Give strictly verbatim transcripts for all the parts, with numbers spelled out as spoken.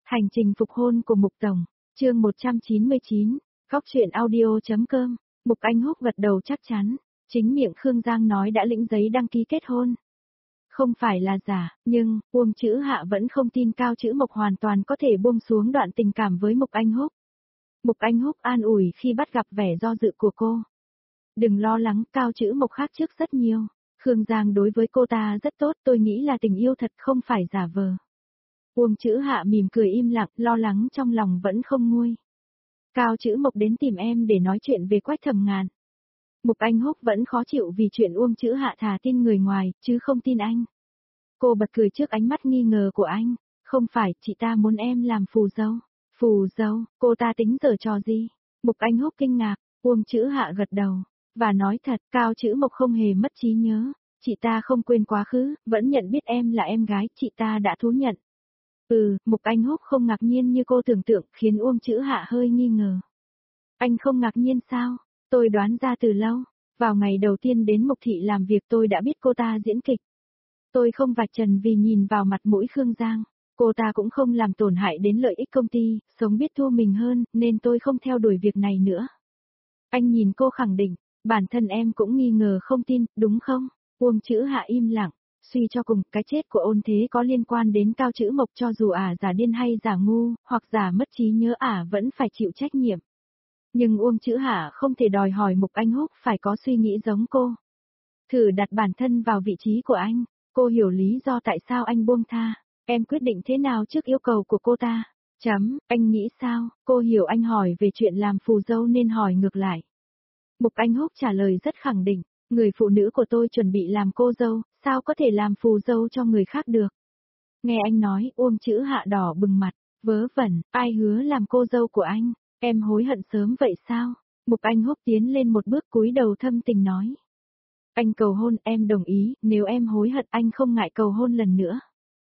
Hành trình phục hôn của Mục Tổng, chương một trăm chín mươi chín, góc truyện audio.com, Mục Anh Húc gật đầu chắc chắn, chính miệng Khương Giang nói đã lĩnh giấy đăng ký kết hôn. Không phải là giả, nhưng, Uông Chữ Hạ vẫn không tin Cao Chữ Mộc hoàn toàn có thể buông xuống đoạn tình cảm với Mục Anh Húc. Mục Anh Húc an ủi khi bắt gặp vẻ do dự của cô. Đừng lo lắng, Cao Chữ Mộc khác trước rất nhiều. Khương Giang đối với cô ta rất tốt, tôi nghĩ là tình yêu thật không phải giả vờ. Uông Chữ Hạ mỉm cười im lặng, lo lắng trong lòng vẫn không nguôi. Cao Chữ Mộc đến tìm em để nói chuyện về Quách Thẩm Ngàn. Mục Anh Húc vẫn khó chịu vì chuyện Uông Chữ Hạ thà tin người ngoài, chứ không tin anh. Cô bật cười trước ánh mắt nghi ngờ của anh. Không phải, chị ta muốn em làm phù dâu. Phù dâu, cô ta tính giở trò gì? Mục Anh Húc kinh ngạc, Uông Chữ Hạ gật đầu. Và nói thật, Cao Chữ Mộc không hề mất trí nhớ. Chị ta không quên quá khứ, vẫn nhận biết em là em gái, chị ta đã thú nhận. Ừ, Mục Anh Húc không ngạc nhiên như cô tưởng tượng, khiến Uông Chữ Hạ hơi nghi ngờ. Anh không ngạc nhiên sao? Tôi đoán ra từ lâu. Vào ngày đầu tiên đến Mục Thị làm việc tôi đã biết cô ta diễn kịch. Tôi không vạch trần vì nhìn vào mặt mũi Khương Giang. Cô ta cũng không làm tổn hại đến lợi ích công ty, sống biết thu mình hơn, nên tôi không theo đuổi việc này nữa. Anh nhìn cô khẳng định, bản thân em cũng nghi ngờ không tin, đúng không? Uông Chữ Hạ im lặng. Suy cho cùng, cái chết của Ôn Thế có liên quan đến Cao Chữ Mộc, cho dù ả giả điên hay giả ngu, hoặc giả mất trí nhớ ả vẫn phải chịu trách nhiệm. Nhưng Uông Chữ Hạ không thể đòi hỏi Mục Anh Húc phải có suy nghĩ giống cô. Thử đặt bản thân vào vị trí của anh, cô hiểu lý do tại sao anh buông tha, em quyết định thế nào trước yêu cầu của cô ta. Chấm, anh nghĩ sao? Cô hiểu anh hỏi về chuyện làm phù dâu nên hỏi ngược lại. Mục Anh Húc trả lời rất khẳng định. Người phụ nữ của tôi chuẩn bị làm cô dâu, sao có thể làm phù dâu cho người khác được? Nghe anh nói, Uông Chữ Hạ đỏ bừng mặt, vớ vẩn, ai hứa làm cô dâu của anh, em hối hận sớm vậy sao? Mục Anh Húc tiến lên một bước cúi đầu thâm tình nói. Anh cầu hôn, em đồng ý, nếu em hối hận anh không ngại cầu hôn lần nữa.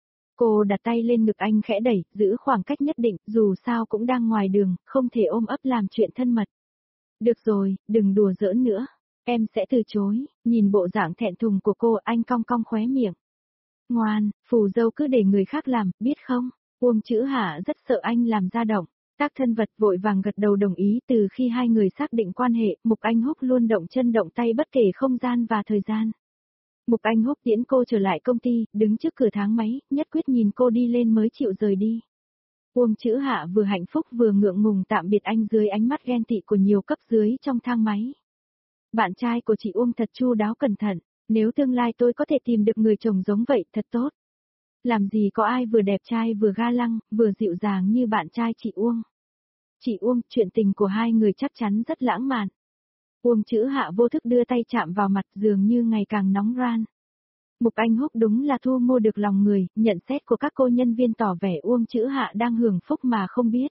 Cô đặt tay lên ngực anh khẽ đẩy, giữ khoảng cách nhất định, dù sao cũng đang ngoài đường, không thể ôm ấp làm chuyện thân mật. Được rồi, đừng đùa giỡn nữa. Em sẽ từ chối, nhìn bộ dạng thẹn thùng của cô, anh cong cong khóe miệng. Ngoan, phù dâu cứ để người khác làm, biết không? Uông Chữ Hạ rất sợ anh làm ra động, tác thân vật vội vàng gật đầu đồng ý. Từ khi hai người xác định quan hệ, Mục Anh Húc luôn động chân động tay bất kể không gian và thời gian. Mục Anh Húc tiễn cô trở lại công ty, đứng trước cửa thang máy, nhất quyết nhìn cô đi lên mới chịu rời đi. Uông Chữ Hạ vừa hạnh phúc vừa ngượng ngùng tạm biệt anh dưới ánh mắt ghen tị của nhiều cấp dưới trong thang máy. Bạn trai của chị Uông thật chu đáo cẩn thận, nếu tương lai tôi có thể tìm được người chồng giống vậy, thật tốt. Làm gì có ai vừa đẹp trai vừa ga lăng, vừa dịu dàng như bạn trai chị Uông. Chị Uông, chuyện tình của hai người chắc chắn rất lãng mạn. Uông Chữ Hạ vô thức đưa tay chạm vào mặt, dường như ngày càng nóng ran. Mục Anh Húc đúng là thu mua được lòng người, nhận xét của các cô nhân viên tỏ vẻ Uông Chữ Hạ đang hưởng phúc mà không biết.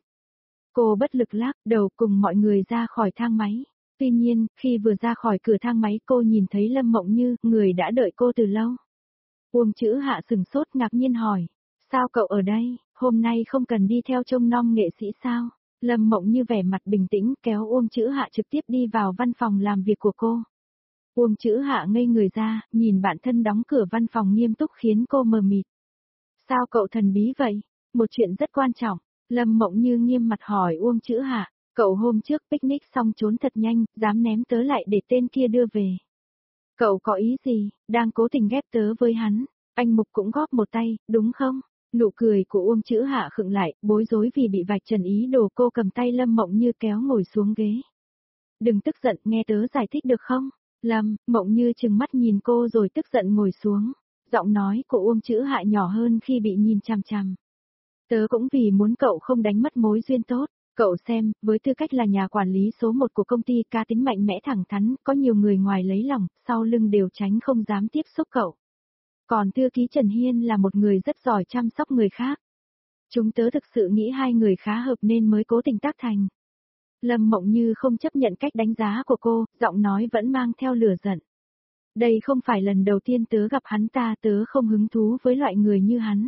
Cô bất lực lắc đầu cùng mọi người ra khỏi thang máy. Tuy nhiên, khi vừa ra khỏi cửa thang máy cô nhìn thấy Lâm Mộng Như, người đã đợi cô từ lâu. Uông Chữ Hạ sừng sốt ngạc nhiên hỏi, sao cậu ở đây, hôm nay không cần đi theo trông nom nghệ sĩ sao? Lâm Mộng Như vẻ mặt bình tĩnh kéo Uông Chữ Hạ trực tiếp đi vào văn phòng làm việc của cô. Uông Chữ Hạ ngây người ra, nhìn bạn thân đóng cửa văn phòng nghiêm túc khiến cô mờ mịt. Sao cậu thần bí vậy? Một chuyện rất quan trọng. Lâm Mộng Như nghiêm mặt hỏi Uông Chữ Hạ. Cậu hôm trước picnic xong trốn thật nhanh, dám ném tớ lại để tên kia đưa về. Cậu có ý gì, đang cố tình ghép tớ với hắn, anh Mục cũng góp một tay, đúng không? Nụ cười của Uông Chữ Hạ khựng lại, bối rối vì bị vạch trần ý đồ. Cô cầm tay Lâm Mộng Như kéo ngồi xuống ghế. Đừng tức giận, nghe tớ giải thích được không? Lâm Mộng Như trừng mắt nhìn cô rồi tức giận ngồi xuống. Giọng nói của Uông Chữ Hạ nhỏ hơn khi bị nhìn chằm chằm. Tớ cũng vì muốn cậu không đánh mất mối duyên tốt. Cậu xem, với tư cách là nhà quản lý số một của công ty, cá tính mạnh mẽ thẳng thắn, có nhiều người ngoài lấy lòng, sau lưng đều tránh không dám tiếp xúc cậu. Còn thư ký Trần Hiên là một người rất giỏi chăm sóc người khác. Chúng tớ thực sự nghĩ hai người khá hợp nên mới cố tình tác thành. Lâm Mộng Như không chấp nhận cách đánh giá của cô, giọng nói vẫn mang theo lửa giận. Đây không phải lần đầu tiên tớ gặp hắn ta, tớ không hứng thú với loại người như hắn.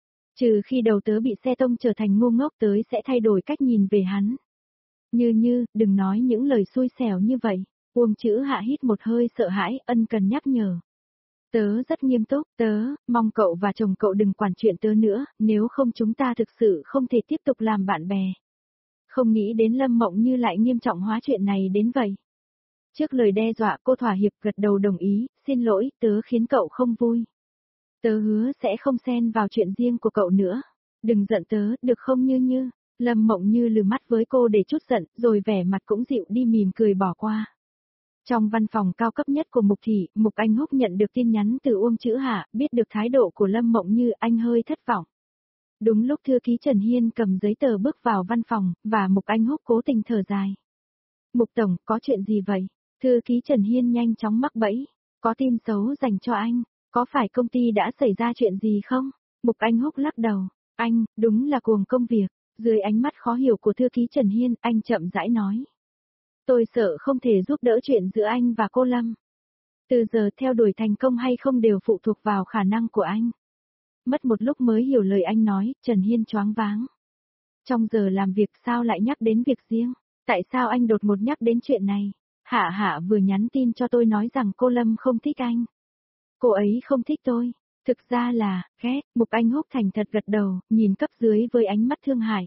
Trừ khi đầu tớ bị xe tông trở thành ngu ngốc tớ sẽ thay đổi cách nhìn về hắn. Như như, đừng nói những lời xui xẻo như vậy. Uông Chữ Hạ hít một hơi sợ hãi, ân cần nhắc nhở. Tớ rất nghiêm túc, tớ, mong cậu và chồng cậu đừng quản chuyện tớ nữa, nếu không chúng ta thực sự không thể tiếp tục làm bạn bè. Không nghĩ đến Lâm Mộng Như lại nghiêm trọng hóa chuyện này đến vậy. Trước lời đe dọa cô thỏa hiệp gật đầu đồng ý, xin lỗi, tớ khiến cậu không vui. Tớ hứa sẽ không xen vào chuyện riêng của cậu nữa. Đừng giận tớ, được không Như Như? Lâm Mộng Như lừ mắt với cô để chút giận, rồi vẻ mặt cũng dịu đi mỉm cười bỏ qua. Trong văn phòng cao cấp nhất của Mục Thị, Mục Anh Húc nhận được tin nhắn từ Uông Chữ Hạ, biết được thái độ của Lâm Mộng Như, anh hơi thất vọng. Đúng lúc thư ký Trần Hiên cầm giấy tờ bước vào văn phòng, và Mục Anh Húc cố tình thở dài. Mục Tổng, có chuyện gì vậy? Thư ký Trần Hiên nhanh chóng mắc bẫy. Có tin xấu dành cho anh, có phải công ty đã xảy ra chuyện gì không? Mục Anh Húc lắc đầu, anh, đúng là cuồng công việc. Dưới ánh mắt khó hiểu của thư ký Trần Hiên, anh chậm rãi nói. Tôi sợ không thể giúp đỡ chuyện giữa anh và cô Lâm. Từ giờ theo đuổi thành công hay không đều phụ thuộc vào khả năng của anh. Mất một lúc mới hiểu lời anh nói, Trần Hiên choáng váng. Trong giờ làm việc sao lại nhắc đến việc riêng? Tại sao anh đột ngột nhắc đến chuyện này? Hạ Hạ vừa nhắn tin cho tôi nói rằng cô Lâm không thích anh. Cô ấy không thích tôi. Thực ra là, ghét, Mục Anh Húc thành thật gật đầu, nhìn cấp dưới với ánh mắt thương hại.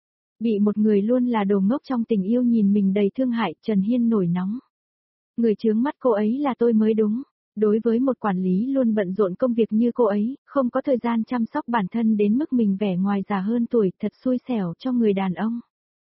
Bị một người luôn là đồ ngốc trong tình yêu nhìn mình đầy thương hại, Trần Hiên nổi nóng. Người chướng mắt cô ấy là tôi mới đúng. Đối với một quản lý luôn bận rộn công việc như cô ấy, không có thời gian chăm sóc bản thân đến mức mình vẻ ngoài già hơn tuổi, thật xui xẻo cho người đàn ông.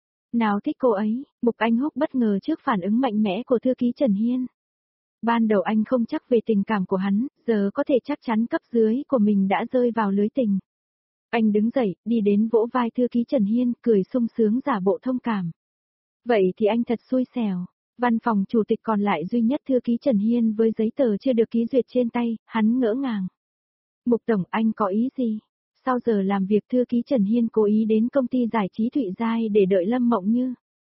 Nào thích cô ấy, Mục Anh Húc bất ngờ trước phản ứng mạnh mẽ của thư ký Trần Hiên. Ban đầu anh không chắc về tình cảm của hắn, giờ có thể chắc chắn cấp dưới của mình đã rơi vào lưới tình. Anh đứng dậy, đi đến vỗ vai thư ký Trần Hiên, cười sung sướng giả bộ thông cảm. Vậy thì anh thật xui xẻo. Văn phòng chủ tịch còn lại duy nhất thư ký Trần Hiên với giấy tờ chưa được ký duyệt trên tay, hắn ngỡ ngàng. Mục Tổng, anh có ý gì? Sau giờ làm việc thư ký Trần Hiên cố ý đến công ty giải trí Thụy Giai để đợi Lâm Mộng Như.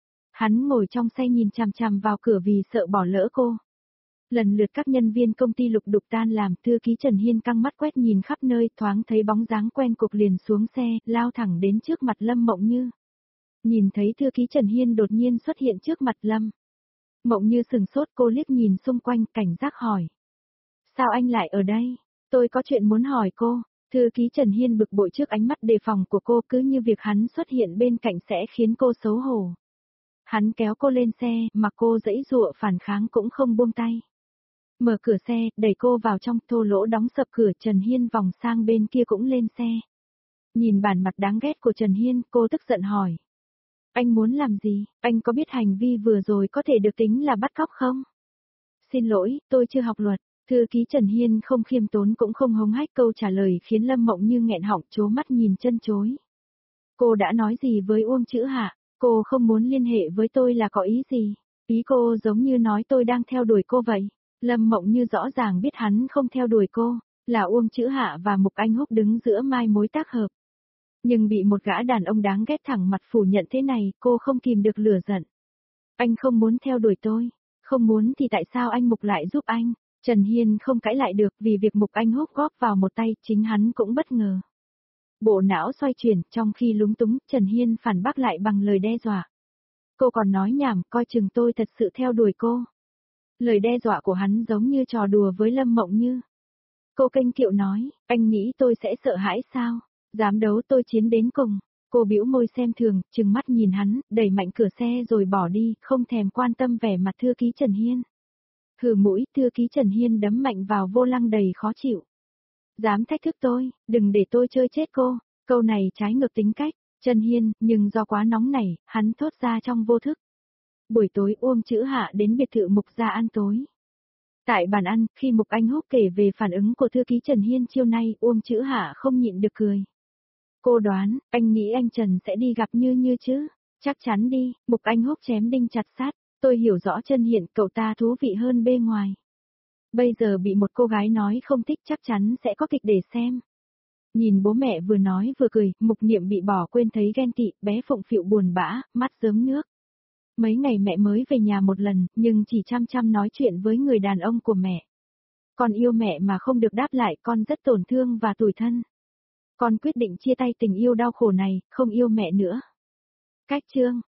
Hắn ngồi trong xe nhìn chằm chằm vào cửa vì sợ bỏ lỡ cô. Lần lượt các nhân viên công ty lục đục tan làm, thư ký Trần Hiên căng mắt quét nhìn khắp nơi, thoáng thấy bóng dáng quen cục liền xuống xe, lao thẳng đến trước mặt Lâm Mộng Như. Nhìn thấy thư ký Trần Hiên đột nhiên xuất hiện trước mặt Lâm Mộng Như sừng sốt, cô liếc nhìn xung quanh, cảnh giác hỏi. Sao anh lại ở đây? Tôi có chuyện muốn hỏi cô. Thư ký Trần Hiên bực bội trước ánh mắt đề phòng của cô, cứ như việc hắn xuất hiện bên cạnh sẽ khiến cô xấu hổ. Hắn kéo cô lên xe, mà cô giãy giụa phản kháng cũng không buông tay. Mở cửa xe, đẩy cô vào trong, thô lỗ đóng sập cửa, Trần Hiên vòng sang bên kia cũng lên xe. Nhìn bản mặt đáng ghét của Trần Hiên, cô tức giận hỏi. Anh muốn làm gì? Anh có biết hành vi vừa rồi có thể được tính là bắt cóc không? Xin lỗi, tôi chưa học luật. Thư ký Trần Hiên không khiêm tốn cũng không hống hách, câu trả lời khiến Lâm Mộng Như nghẹn họng trố mắt nhìn chân chối. Cô đã nói gì với Uông Chữ Hạ? Cô không muốn liên hệ với tôi là có ý gì? Ý cô giống như nói tôi đang theo đuổi cô vậy. Lâm Mộng Như rõ ràng biết hắn không theo đuổi cô, là Uông Chữ Hạ và Mục Anh Húc đứng giữa mai mối tác hợp. Nhưng bị một gã đàn ông đáng ghét thẳng mặt phủ nhận thế này, cô không kìm được lửa giận. Anh không muốn theo đuổi tôi, không muốn thì tại sao anh Mục lại giúp anh? Trần Hiên không cãi lại được vì việc Mục Anh Húc góp vào một tay, chính hắn cũng bất ngờ. Bộ não xoay chuyển, trong khi lúng túng, Trần Hiên phản bác lại bằng lời đe dọa. Cô còn nói nhảm, coi chừng tôi thật sự theo đuổi cô. Lời đe dọa của hắn giống như trò đùa với Lâm Mộng Như. Cô kênh kiệu nói, anh nghĩ tôi sẽ sợ hãi sao? Dám đấu tôi chiến đến cùng. Cô bĩu môi xem thường, trừng mắt nhìn hắn, đẩy mạnh cửa xe rồi bỏ đi, không thèm quan tâm vẻ mặt thư ký Trần Hiên. Hừ mũi, thư ký Trần Hiên đấm mạnh vào vô lăng đầy khó chịu. Dám thách thức tôi, đừng để tôi chơi chết cô. Câu này trái ngược tính cách, Trần Hiên, nhưng do quá nóng nảy, hắn thốt ra trong vô thức. Buổi tối Uông Chữ Hạ đến biệt thự Mục gia ăn tối. Tại bàn ăn, khi Mục Anh Húc kể về phản ứng của thư ký Trần Hiên chiều nay, Uông Chữ Hạ không nhịn được cười. Cô đoán, anh nghĩ anh Trần sẽ đi gặp Như Như chứ? Chắc chắn đi, Mục Anh Húc chém đinh chặt sát, tôi hiểu rõ Trần Hiên cậu ta thú vị hơn bề ngoài. Bây giờ bị một cô gái nói không thích chắc chắn sẽ có kịch để xem. Nhìn bố mẹ vừa nói vừa cười, Mục Niệm bị bỏ quên thấy ghen tị, bé Phụng Phịu buồn bã, mắt rớm nước. Mấy ngày mẹ mới về nhà một lần, nhưng chỉ chăm chăm nói chuyện với người đàn ông của mẹ. Con yêu mẹ mà không được đáp lại, con rất tổn thương và tủi thân. Con quyết định chia tay tình yêu đau khổ này, không yêu mẹ nữa. Cách chương